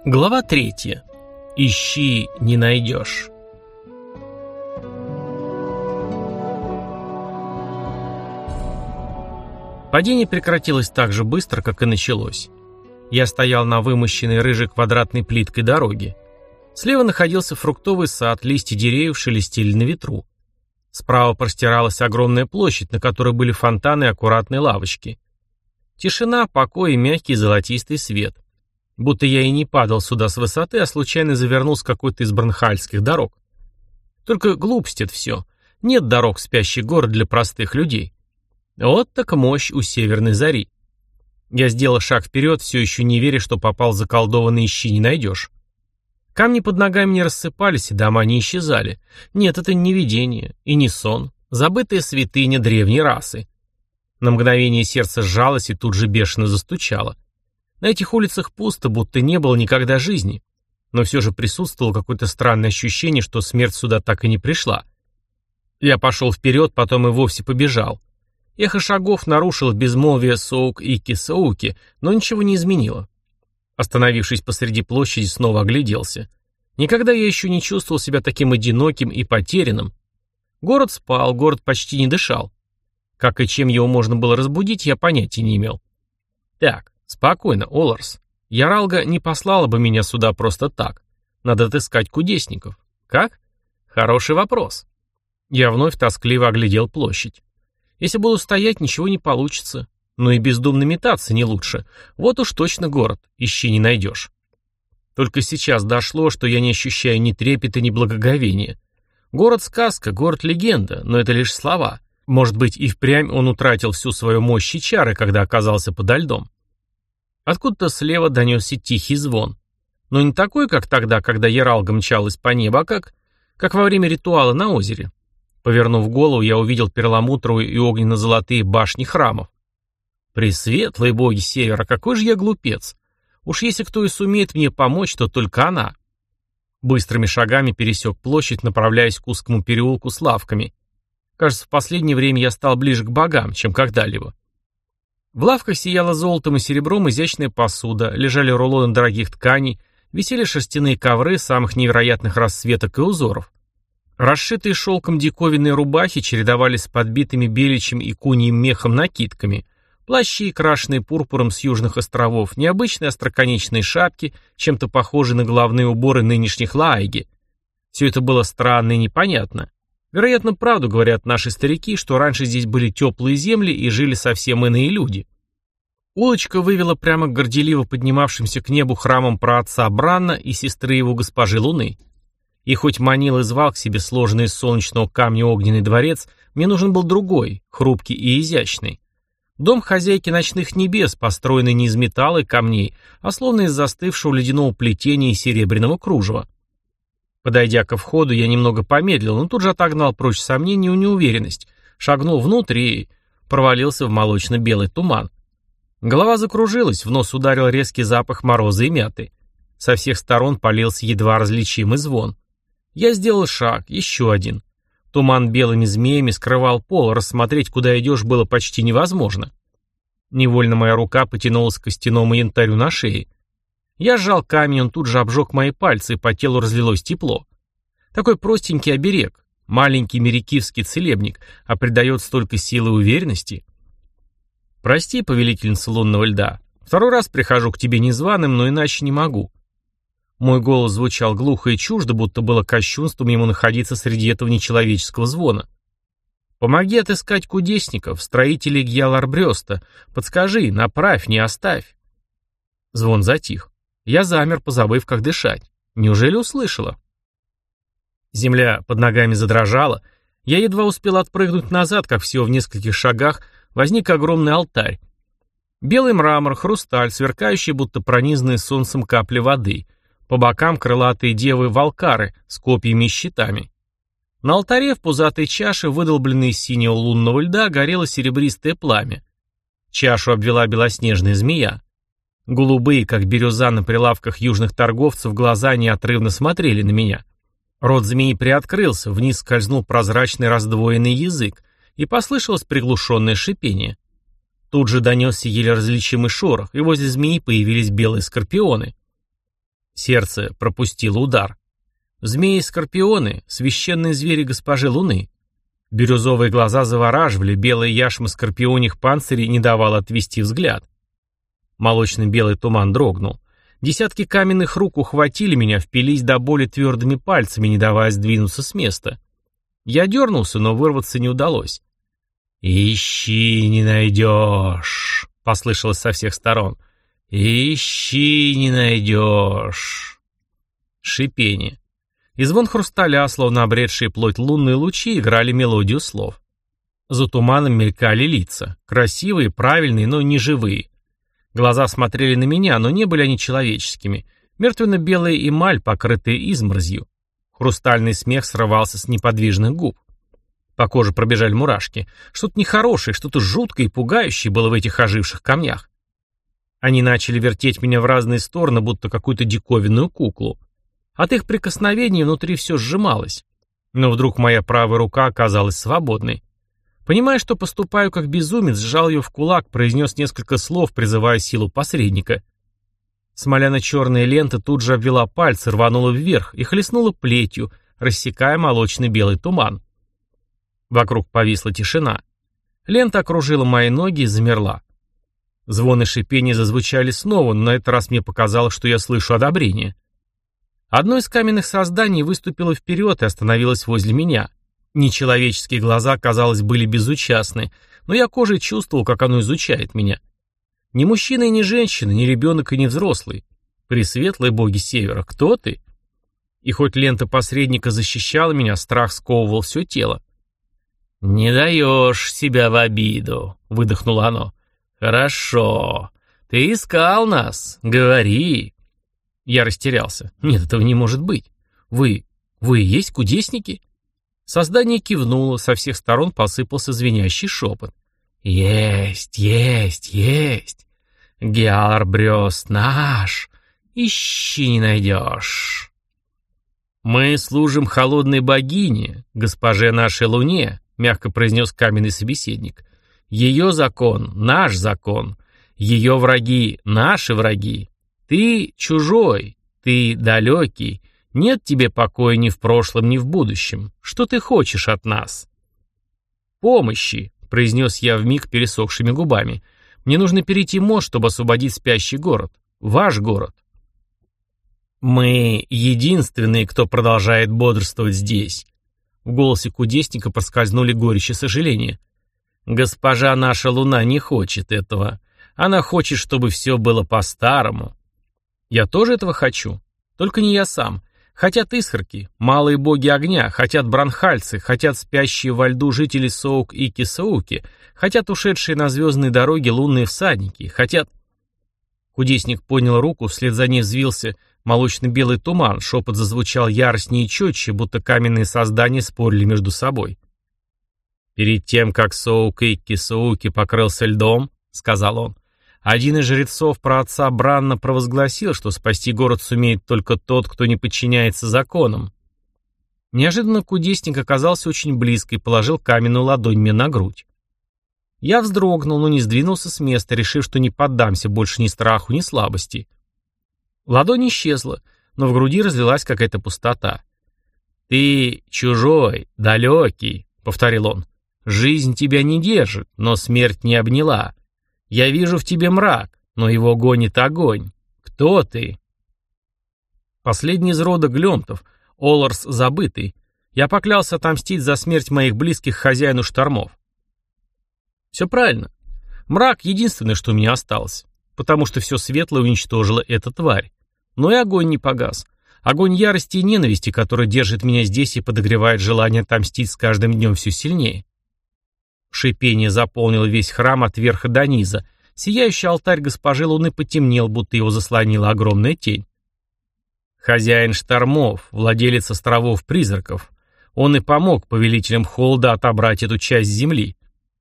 Глава 3. Ищи, не найдешь. Падение прекратилось так же быстро, как и началось. Я стоял на вымощенной рыжей квадратной плиткой дороге. Слева находился фруктовый сад, листья деревьев шелестели на ветру. Справа простиралась огромная площадь, на которой были фонтаны и аккуратные лавочки. Тишина, покой и мягкий золотистый свет. Будто я и не падал сюда с высоты, а случайно завернул с какой-то из бронхальских дорог. Только глупость это все. Нет дорог в спящий город для простых людей. Вот так мощь у северной зари. Я сделал шаг вперед, все еще не веря, что попал в заколдованный «ищи, не найдешь». Камни под ногами не рассыпались, и дома не исчезали. Нет, это не видение и не сон. Забытая святыня древней расы. На мгновение сердце сжалось и тут же бешено застучало. На этих улицах пусто, будто не было никогда жизни. Но все же присутствовало какое-то странное ощущение, что смерть сюда так и не пришла. Я пошел вперед, потом и вовсе побежал. Эхо шагов нарушило безмолвие соук-ики-соуки, но ничего не изменило. Остановившись посреди площади, снова огляделся. Никогда я еще не чувствовал себя таким одиноким и потерянным. Город спал, город почти не дышал. Как и чем его можно было разбудить, я понятия не имел. Так, спокойно, Оларс. Яралга не послала бы меня сюда просто так. Надо отыскать кудесников. Как? Хороший вопрос. Я вновь тоскливо оглядел площадь. Если буду стоять, ничего не получится. Но и бездумно метаться не лучше. Вот уж точно город. Ищи, не найдешь. Только сейчас дошло, что я не ощущаю ни трепета, ни благоговения. Город-сказка, город-легенда, но это лишь слова. Может быть, и впрямь он утратил всю свою мощь и чары, когда оказался подо льдом. Откуда-то слева донесся тихий звон. Но не такой, как тогда, когда Яралга мчалась по небу, а как во время ритуала на озере. Повернув голову, я увидел перламутровые и огненно-золотые башни храмов. Пресветлые боги севера, какой же я глупец. Уж если кто и сумеет мне помочь, то только она. Быстрыми шагами пересек площадь, направляясь к узкому переулку с лавками. Кажется, в последнее время я стал ближе к богам, чем когда-либо. В лавках сияла золотом и серебром изящная посуда, лежали рулоны дорогих тканей, висели шерстяные ковры самых невероятных расцветок и узоров. Расшитые шелком диковинные рубахи чередовались с подбитыми беличьим и куньим мехом накидками, плащи, крашеные пурпуром с южных островов, необычные остроконечные шапки, чем-то похожие на головные уборы нынешних лааиги. Все это было странно и непонятно. Вероятно, правду говорят наши старики, что раньше здесь были теплые земли и жили совсем иные люди. Улочка вывела прямо к горделиво поднимавшимся к небу храмам праотца Бранна и сестры его госпожи Луны. И хоть манил и звал к себе сложенный из солнечного камня огненный дворец, мне нужен был другой, хрупкий и изящный. Дом хозяйки ночных небес, построенный не из металла и камней, а словно из застывшего ледяного плетения и серебряного кружева. Подойдя ко входу, я немного помедлил, но тут же отогнал прочь сомнения и неуверенность, шагнул внутрь и провалился в молочно-белый туман. Голова закружилась, в нос ударил резкий запах мороза и мяты. Со всех сторон полился едва различимый звон. Я сделал шаг, еще один. Туман белыми змеями скрывал пол, рассмотреть, куда идешь, было почти невозможно. Невольно моя рука потянулась к костяному янтарю на шее. Я сжал камень, он тут же обжег мои пальцы, и по телу разлилось тепло. Такой простенький оберег, маленький мерикивский целебник, а придает столько силы и уверенности. Прости, повелительница лунного льда, второй раз прихожу к тебе незваным, но иначе не могу. Мой голос звучал глухо и чуждо, будто было кощунством ему находиться среди этого нечеловеческого звона. Помоги отыскать кудесников, строителей Гьяларбрёста, подскажи, направь, не оставь. Звон затих. Я замер, позабыв, как дышать. Неужели услышала? Земля под ногами задрожала. Я едва успел отпрыгнуть назад, как всего в нескольких шагах возник огромный алтарь. Белый мрамор, хрусталь, сверкающий, будто пронизанные солнцем капли воды. По бокам крылатые девы-валкары с копьями и щитами. На алтаре в пузатой чаше, выдолбленной из синего лунного льда, горело серебристое пламя. Чашу обвела белоснежная змея. Голубые, как бирюза на прилавках южных торговцев, глаза неотрывно смотрели на меня. Рот змеи приоткрылся, вниз скользнул прозрачный раздвоенный язык, и послышалось приглушенное шипение. Тут же донесся еле различимый шорох, и возле змеи появились белые скорпионы. Сердце пропустило удар. Змеи и скорпионы — священные звери госпожи Луны. Бирюзовые глаза завораживали, белая яшма скорпионих панцирей не давала отвести взгляд. Молочно-белый туман дрогнул. Десятки каменных рук ухватили меня, впились до боли твердыми пальцами, не давая сдвинуться с места. Я дернулся, но вырваться не удалось. «Ищи, не найдешь», — послышалось со всех сторон. «Ищи, не найдешь». Шипение. И звон хрусталя, словно обретшие плоть лунные лучи, играли мелодию слов. За туманом мелькали лица. Красивые, правильные, но не живые. Глаза смотрели на меня, но не были они человеческими. Мертвенно-белая эмаль, покрытая изморозью. Хрустальный смех срывался с неподвижных губ. По коже пробежали мурашки. Что-то нехорошее, что-то жуткое и пугающее было в этих оживших камнях. Они начали вертеть меня в разные стороны, будто какую-то диковинную куклу. От их прикосновений внутри все сжималось. Но вдруг моя правая рука оказалась свободной. Понимая, что поступаю как безумец, сжал ее в кулак, произнес несколько слов, призывая силу посредника. Смоляно-черная лента тут же обвела пальцы, рванула вверх и хлестнула плетью, рассекая молочный белый туман. Вокруг повисла тишина. Лента окружила мои ноги и замерла. Звон и шипение зазвучали снова, но на этот раз мне показалось, что я слышу одобрение. Одно из каменных созданий выступило вперед и остановилось возле меня. Нечеловеческие глаза, казалось, были безучастны, но я кожей чувствовал, как оно изучает меня. Ни мужчина и ни женщина, ни ребенок и ни взрослый. Пресветлые боги Севера, кто ты? И хоть лента посредника защищала меня, страх сковывал все тело. «Не даешь себя в обиду», — выдохнуло оно. «Хорошо. Ты искал нас. Говори». Я растерялся. «Нет, этого не может быть. Вы и есть кудесники?» Создание кивнуло, со всех сторон посыпался звенящий шепот. «Есть, есть, есть! Геаларбрёст наш! Ищи, не найдешь!» «Мы служим холодной богине, госпоже нашей Луне», — мягко произнес каменный собеседник. «Ее закон — наш закон. Ее враги — наши враги. Ты чужой, ты далекий. Нет тебе покоя ни в прошлом, ни в будущем. Что ты хочешь от нас?» «Помощи», — произнес я вмиг пересохшими губами. «Мне нужно перейти мост, чтобы освободить спящий город. Ваш город». «Мы единственные, кто продолжает бодрствовать здесь». В голосе кудесника проскользнули горечь и сожаление. «Госпожа наша Луна не хочет этого. Она хочет, чтобы все было по-старому». «Я тоже этого хочу. Только не я сам. Хотят искорки, малые боги огня, хотят бранхальцы, хотят спящие во льду жители Соук и Кисауки, хотят ушедшие на звездные дороги лунные всадники, хотят...» Кудесник поднял руку, вслед за ней взвился молочно-белый туман, шепот зазвучал яростнее и четче, будто каменные создания спорили между собой. «Перед тем, как Соук и Кисауки покрылся льдом, — сказал он, — один из жрецов праотца Бранна провозгласил, что спасти город сумеет только тот, кто не подчиняется законам». Неожиданно кудесник оказался очень близко и положил каменную ладонь мне на грудь. Я вздрогнул, но не сдвинулся с места, решив, что не поддамся больше ни страху, ни слабости. Ладонь исчезла, но в груди разлилась какая-то пустота. «Ты чужой, далекий», — повторил он. «Жизнь тебя не держит, но смерть не обняла. Я вижу в тебе мрак, но его гонит огонь. Кто ты?» Последний из рода Глемтов, Оларс Забытый. Я поклялся отомстить за смерть моих близких хозяину штормов. Все правильно. Мрак — единственное, что у меня осталось, потому что все светлое уничтожила эта тварь. Но и огонь не погас. Огонь ярости и ненависти, который держит меня здесь и подогревает желание отомстить с каждым днем все сильнее. Шипение заполнило весь храм от верха до низа. Сияющий алтарь госпожи Луны потемнел, будто его заслонила огромная тень. Хозяин штормов, владелец островов-призраков. Он и помог повелителям холода отобрать эту часть земли.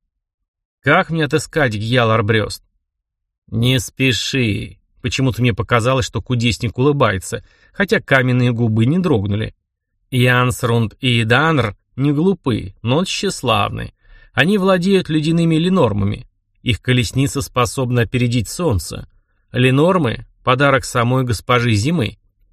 Как мне отыскать Гьял-Арбрёст? Не спеши. Почему-то мне показалось, что кудесник улыбается, хотя каменные губы не дрогнули. Янсрунд и Иданр не глупы, но тщеславны. Они владеют ледяными ленормами. Их колесница способна опередить солнце. Ленормы — подарок самой госпожи Зимы.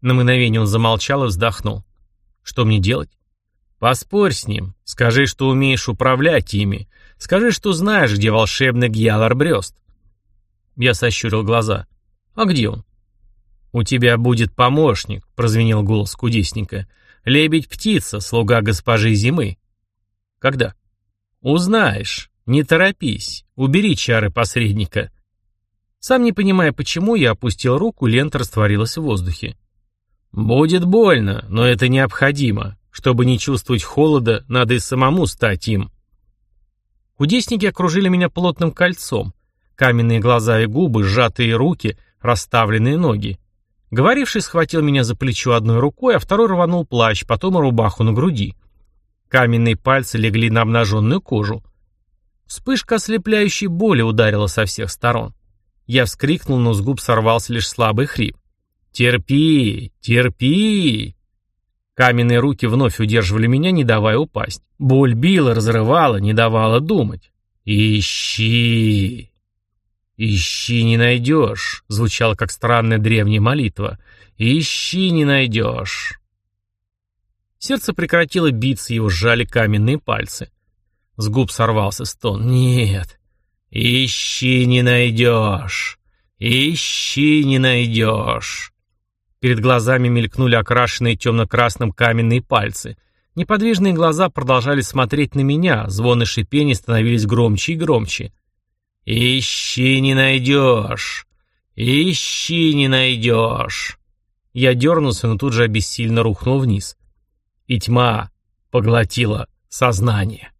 На мгновение он замолчал и вздохнул. Что мне делать? Поспорь с ним. Скажи, что умеешь управлять ими. Скажи, что знаешь, где волшебный Гьялар-Брёст. Я сощурил глаза. А где он? У тебя будет помощник, прозвенел голос кудесника. Лебедь-птица, слуга госпожи Зимы. Когда? Узнаешь. Не торопись. Убери чары посредника. Сам не понимая почему, я опустил руку, лента растворилась в воздухе. Будет больно, но это необходимо. Чтобы не чувствовать холода, надо и самому стать им. Кудесники окружили меня плотным кольцом. Каменные глаза и губы, сжатые руки, расставленные ноги. Говоривший схватил меня за плечо одной рукой, а второй рванул плащ, потом и рубаху на груди. Каменные пальцы легли на обнаженную кожу. Вспышка ослепляющей боли ударила со всех сторон. Я вскрикнул, но с губ сорвался лишь слабый хрип. «Терпи, терпи!» Каменные руки вновь удерживали меня, не давая упасть. Боль била, разрывала, не давала думать. «Ищи! Ищи не найдешь!» Звучало, как странная древняя молитва. «Ищи не найдешь!» Сердце прекратило биться, его сжали каменные пальцы. С губ сорвался стон. «Нет! Ищи не найдешь! Ищи не найдешь!» Перед глазами мелькнули окрашенные темно-красным каменные пальцы. Неподвижные глаза продолжали смотреть на меня, звон и шипение становились громче и громче. «Ищи не найдешь! Ищи не найдешь!» Я дернулся, но тут же обессильно рухнул вниз. И тьма поглотила сознание.